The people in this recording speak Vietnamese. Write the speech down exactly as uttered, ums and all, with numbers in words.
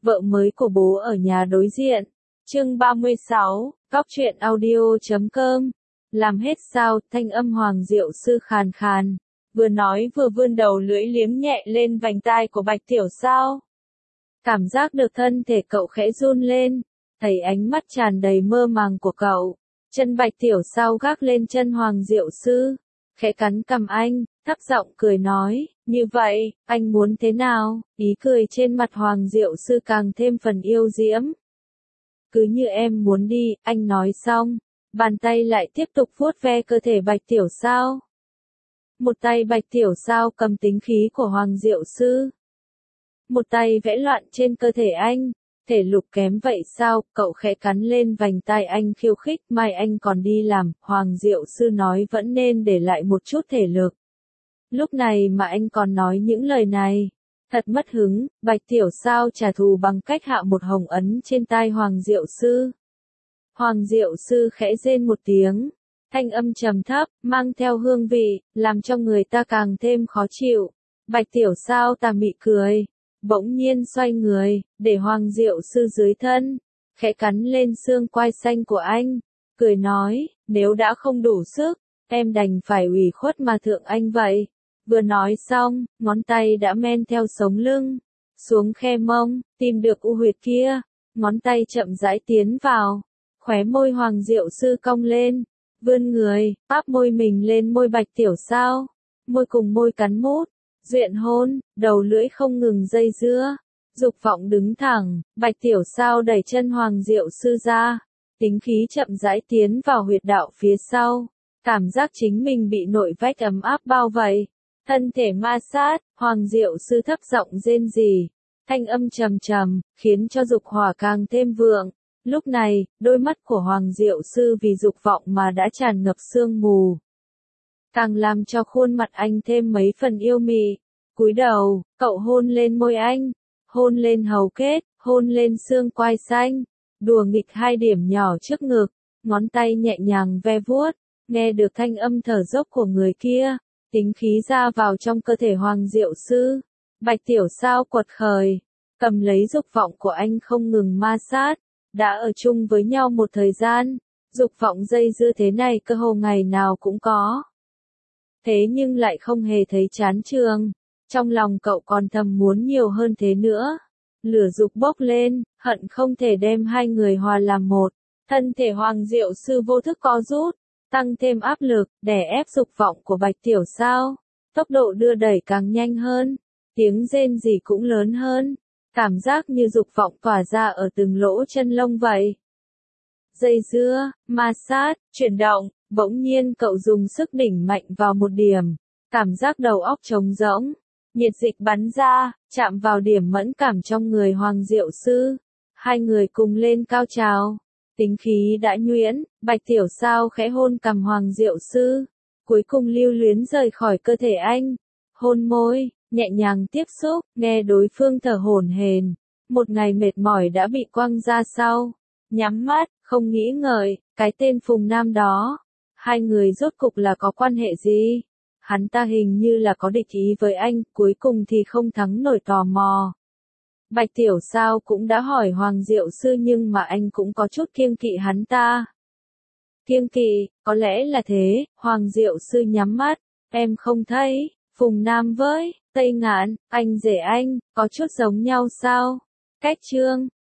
vợ mới của bố ở nhà đối diện. Chương ba mươi sáu, Góc truyện audio chấm com. Làm hết sao, thanh âm Hoàng Diệu Sư khàn khàn, vừa nói vừa vươn đầu lưỡi liếm nhẹ lên vành tai của Bạch Tiểu Sao. Cảm giác được thân thể cậu khẽ run lên, thấy ánh mắt tràn đầy mơ màng của cậu. Chân Bạch Tiểu Sao gác lên chân Hoàng Diệu Sư, khẽ cắn cằm anh, thấp giọng cười nói, như vậy, anh muốn thế nào? Ý cười trên mặt Hoàng Diệu Sư càng thêm phần yêu diễm. Cứ như em muốn đi, anh nói xong, bàn tay lại tiếp tục vuốt ve cơ thể Bạch Tiểu Sao. Một tay Bạch Tiểu Sao cầm tính khí của Hoàng Diệu Sư, một tay vẽ loạn trên cơ thể anh. Thể lực kém vậy sao? Cậu khẽ cắn lên vành tai anh khiêu khích, mai anh còn đi làm. Hoàng Diệu Sư nói vẫn nên để lại một chút thể lực. Lúc này mà anh còn nói những lời này, thật mất hứng. Bạch Tiểu Sao trả thù bằng cách hạ một hồng ấn trên tai Hoàng Diệu Sư. Hoàng Diệu Sư khẽ rên một tiếng, thanh âm trầm thấp, mang theo hương vị, làm cho người ta càng thêm khó chịu. Bạch Tiểu Sao tà mị cười, bỗng nhiên xoay người, để Hoàng Diệu Sư dưới thân, khẽ cắn lên xương quai xanh của anh, cười nói, nếu đã không đủ sức, em đành phải ủy khuất mà thượng anh vậy. Vừa nói xong, ngón tay đã men theo sống lưng, xuống khe mông, tìm được u huyệt kia, ngón tay chậm rãi tiến vào, khóe môi Hoàng Diệu Sư cong lên, vươn người, áp môi mình lên môi Bạch Tiểu Sao, môi cùng môi cắn mút, duyện hôn, đầu lưỡi không ngừng dây dưa, dục vọng đứng thẳng. Bạch Tiểu Sao đẩy chân Hoàng Diệu Sư ra, tính khí chậm rãi tiến vào huyệt đạo phía sau, cảm giác chính mình bị nội vách ấm áp bao vây, thân thể ma sát. Hoàng Diệu Sư thấp giọng rên rỉ, thanh âm trầm trầm, khiến cho dục hỏa càng thêm vượng. Lúc này, đôi mắt của Hoàng Diệu Sư vì dục vọng mà đã tràn ngập sương mù, càng làm cho khuôn mặt anh thêm mấy phần yêu mị. Cúi đầu, cậu hôn lên môi anh, hôn lên hầu kết, hôn lên xương quai xanh, đùa nghịch hai điểm nhỏ trước ngực, ngón tay nhẹ nhàng ve vuốt, nghe được thanh âm thở dốc của người kia, tính khí ra vào trong cơ thể Hoàng Diệu Sư. Bạch Tiểu Sao quật khởi, cầm lấy dục vọng của anh không ngừng ma sát. Đã ở chung với nhau một thời gian, dục vọng dây dưa thế này cơ hồ ngày nào cũng có. Thế nhưng lại không hề thấy chán chường, trong lòng cậu còn thầm muốn nhiều hơn thế nữa. Lửa dục bốc lên, hận không thể đem hai người hòa làm một. Thân thể Hoàng Diệu Sư vô thức co rút, tăng thêm áp lực, đè ép dục vọng của Bạch Tiểu Sao. Tốc độ đưa đẩy càng nhanh hơn, tiếng rên rỉ cũng lớn hơn, cảm giác như dục vọng tỏa ra ở từng lỗ chân lông vậy. Dây dưa, ma sát, chuyển động, bỗng nhiên cậu dùng sức đỉnh mạnh vào một điểm, cảm giác đầu óc trống rỗng, nhiệt dịch bắn ra, chạm vào điểm mẫn cảm trong người Hoàng Diệu Sư. Hai người cùng lên cao trào, tính khí đã nhuyễn. Bạch Tiểu Sao khẽ hôn cằm Hoàng Diệu Sư, cuối cùng lưu luyến rời khỏi cơ thể anh, hôn môi, nhẹ nhàng tiếp xúc, nghe đối phương thở hổn hển, một ngày mệt mỏi đã bị quăng ra sau. Nhắm mắt, không nghĩ ngợi, cái tên Phùng Nam đó, hai người rốt cục là có quan hệ gì? Hắn ta hình như là có địch ý với anh, cuối cùng thì không thắng nổi tò mò. Bạch Tiểu Sao cũng đã hỏi Hoàng Diệu Sư nhưng mà anh cũng có chút kiêng kỵ hắn ta. Kiêng kỵ, có lẽ là thế. Hoàng Diệu Sư nhắm mắt, em không thấy, Phùng Nam với Tây Ngạn, anh rể anh, có chút giống nhau sao? Cách chương